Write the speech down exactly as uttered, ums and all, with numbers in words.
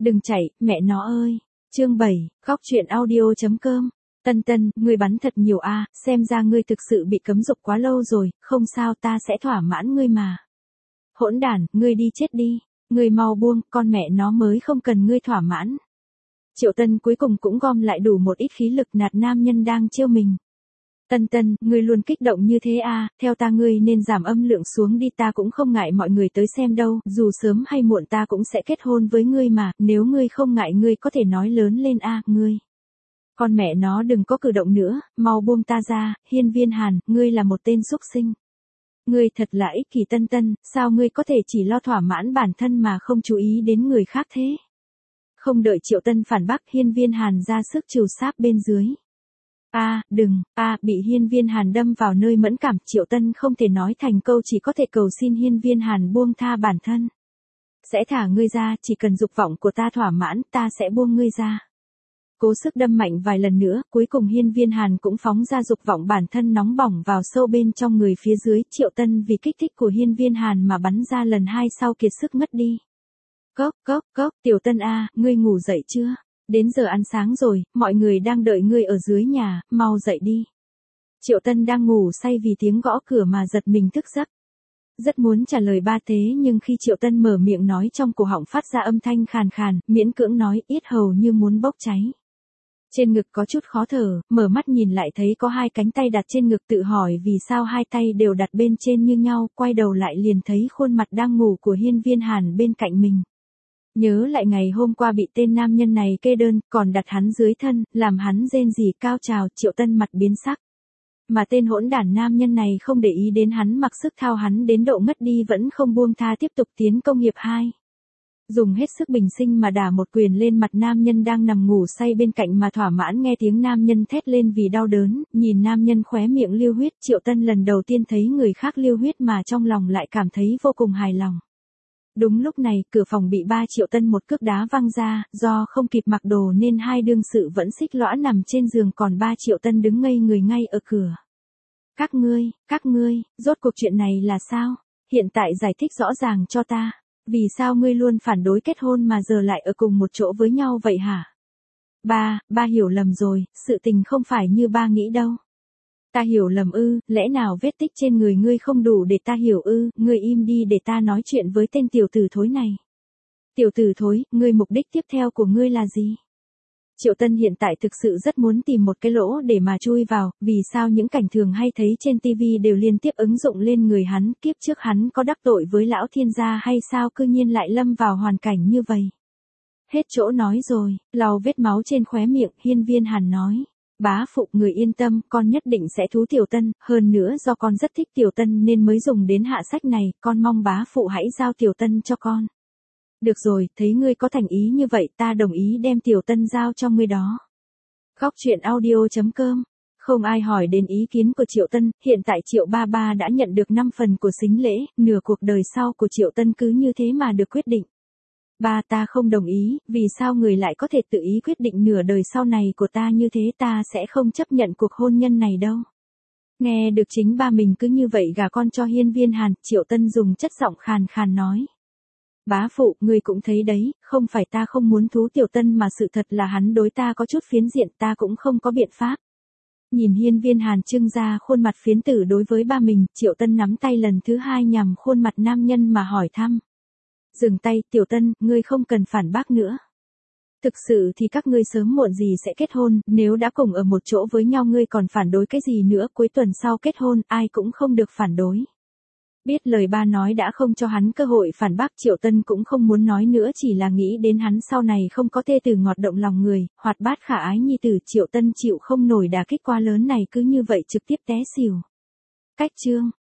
Đừng chạy, mẹ nó ơi. Chương bảy, góc truyện audio chấm com. Tân Tân, ngươi bắn thật nhiều a, xem ra ngươi thực sự bị cấm dục quá lâu rồi, không sao ta sẽ thỏa mãn ngươi mà. Hỗn đản, ngươi đi chết đi, ngươi mau buông, con mẹ nó mới không cần ngươi thỏa mãn. Triệu Tân cuối cùng cũng gom lại đủ một ít khí lực nạt nam nhân đang trêu mình. Tân Tân, ngươi luôn kích động như thế a, theo ta ngươi nên giảm âm lượng xuống đi, ta cũng không ngại mọi người tới xem đâu, dù sớm hay muộn ta cũng sẽ kết hôn với ngươi mà, nếu ngươi không ngại ngươi có thể nói lớn lên a, ngươi. Con mẹ nó đừng có cử động nữa, mau buông ta ra, Hiên Viên Hàn, ngươi là một tên xúc sinh. Ngươi thật là ích kỷ Tân Tân, sao ngươi có thể chỉ lo thỏa mãn bản thân mà không chú ý đến người khác thế? Không đợi Triệu Tân phản bác, Hiên Viên Hàn ra sức trừ sáp bên dưới. A, à, đừng, a, à, bị Hiên Viên Hàn đâm vào nơi mẫn cảm, Triệu Tân không thể nói thành câu, chỉ có thể cầu xin Hiên Viên Hàn buông tha bản thân. Sẽ thả ngươi ra, chỉ cần dục vọng của ta thỏa mãn, ta sẽ buông ngươi ra. Cố sức đâm mạnh vài lần nữa, cuối cùng Hiên Viên Hàn cũng phóng ra dục vọng bản thân nóng bỏng vào sâu bên trong người phía dưới, Triệu Tân vì kích thích của Hiên Viên Hàn mà bắn ra lần hai sau kiệt sức ngất đi. Cốc, cốc, cốc, Tiểu Tân a, ngươi ngủ dậy chưa? Đến giờ ăn sáng rồi, mọi người đang đợi ngươi ở dưới nhà, mau dậy đi. Triệu Tân đang ngủ say vì tiếng gõ cửa mà giật mình thức giấc. Rất muốn trả lời ba thế nhưng khi Triệu Tân mở miệng nói trong cổ họng phát ra âm thanh khàn khàn, miễn cưỡng nói, yết hầu như muốn bốc cháy. Trên ngực có chút khó thở, mở mắt nhìn lại thấy có hai cánh tay đặt trên ngực, tự hỏi vì sao hai tay đều đặt bên trên như nhau, quay đầu lại liền thấy khuôn mặt đang ngủ của Hiên Viên Hàn bên cạnh mình. Nhớ lại ngày hôm qua bị tên nam nhân này kê đơn, còn đặt hắn dưới thân, làm hắn rên rỉ cao trào, Triệu Tân mặt biến sắc. Mà tên hỗn đản nam nhân này không để ý đến hắn, mặc sức thao hắn đến độ ngất đi vẫn không buông tha, tiếp tục tiến công hiệp hai. Dùng hết sức bình sinh mà đả một quyền lên mặt nam nhân đang nằm ngủ say bên cạnh mà thỏa mãn, nghe tiếng nam nhân thét lên vì đau đớn, nhìn nam nhân khóe miệng lưu huyết, Triệu Tân lần đầu tiên thấy người khác lưu huyết mà trong lòng lại cảm thấy vô cùng hài lòng. Đúng lúc này, cửa phòng bị ba Triệu Tân một cước đá văng ra, do không kịp mặc đồ nên hai đương sự vẫn xích lõa nằm trên giường, còn ba Triệu Tân đứng ngây người ngay ở cửa. Các ngươi, các ngươi, rốt cuộc chuyện này là sao? Hiện tại giải thích rõ ràng cho ta. Vì sao ngươi luôn phản đối kết hôn mà giờ lại ở cùng một chỗ với nhau vậy hả? Ba, ba hiểu lầm rồi, sự tình không phải như ba nghĩ đâu. Ta hiểu lầm ư, lẽ nào vết tích trên người ngươi không đủ để ta hiểu ư, ngươi im đi để ta nói chuyện với tên tiểu tử thối này. Tiểu tử thối, ngươi mục đích tiếp theo của ngươi là gì? Triệu Tân hiện tại thực sự rất muốn tìm một cái lỗ để mà chui vào, vì sao những cảnh thường hay thấy trên tivi đều liên tiếp ứng dụng lên người hắn, kiếp trước hắn có đắc tội với lão thiên gia hay sao cư nhiên lại lâm vào hoàn cảnh như vậy? Hết chỗ nói rồi, lau vết máu trên khóe miệng, Hiên Viên Hàn nói. Bá phụ, người yên tâm, con nhất định sẽ thú Tiểu Tân, hơn nữa do con rất thích Tiểu Tân nên mới dùng đến hạ sách này, con mong bá phụ hãy giao Tiểu Tân cho con. Được rồi, thấy ngươi có thành ý như vậy, ta đồng ý đem Tiểu Tân giao cho ngươi đó. Góc truyện audio chấm com. Không ai hỏi đến ý kiến của Triệu Tân, hiện tại Triệu Ba Ba đã nhận được năm phần của sính lễ, nửa cuộc đời sau của Triệu Tân cứ như thế mà được quyết định. Ba, ta không đồng ý, vì sao người lại có thể tự ý quyết định nửa đời sau này của ta như thế, ta sẽ không chấp nhận cuộc hôn nhân này đâu. Nghe được chính ba mình cứ như vậy gả con cho Hiên Viên Hàn, Triệu Tân dùng chất giọng khàn khàn nói. Bá phụ, ngươi cũng thấy đấy, không phải ta không muốn thú Tiểu Tân mà sự thật là hắn đối ta có chút phiến diện, ta cũng không có biện pháp. Nhìn Hiên Viên Hàn trưng ra khuôn mặt phiến tử đối với ba mình, Triệu Tân nắm tay lần thứ hai nhằm khuôn mặt nam nhân mà hỏi thăm. Dừng tay, Tiểu Tân, ngươi không cần phản bác nữa. Thực sự thì các ngươi sớm muộn gì sẽ kết hôn, nếu đã cùng ở một chỗ với nhau ngươi còn phản đối cái gì nữa, cuối tuần sau kết hôn, ai cũng không được phản đối. Biết lời ba nói đã không cho hắn cơ hội phản bác, Triệu Tân cũng không muốn nói nữa, chỉ là nghĩ đến hắn sau này không có thê tử ngọt động lòng người, hoạt bát khả ái nhi tử, Triệu Tân chịu không nổi đả kích quá lớn này, cứ như vậy trực tiếp té xỉu. Cách chương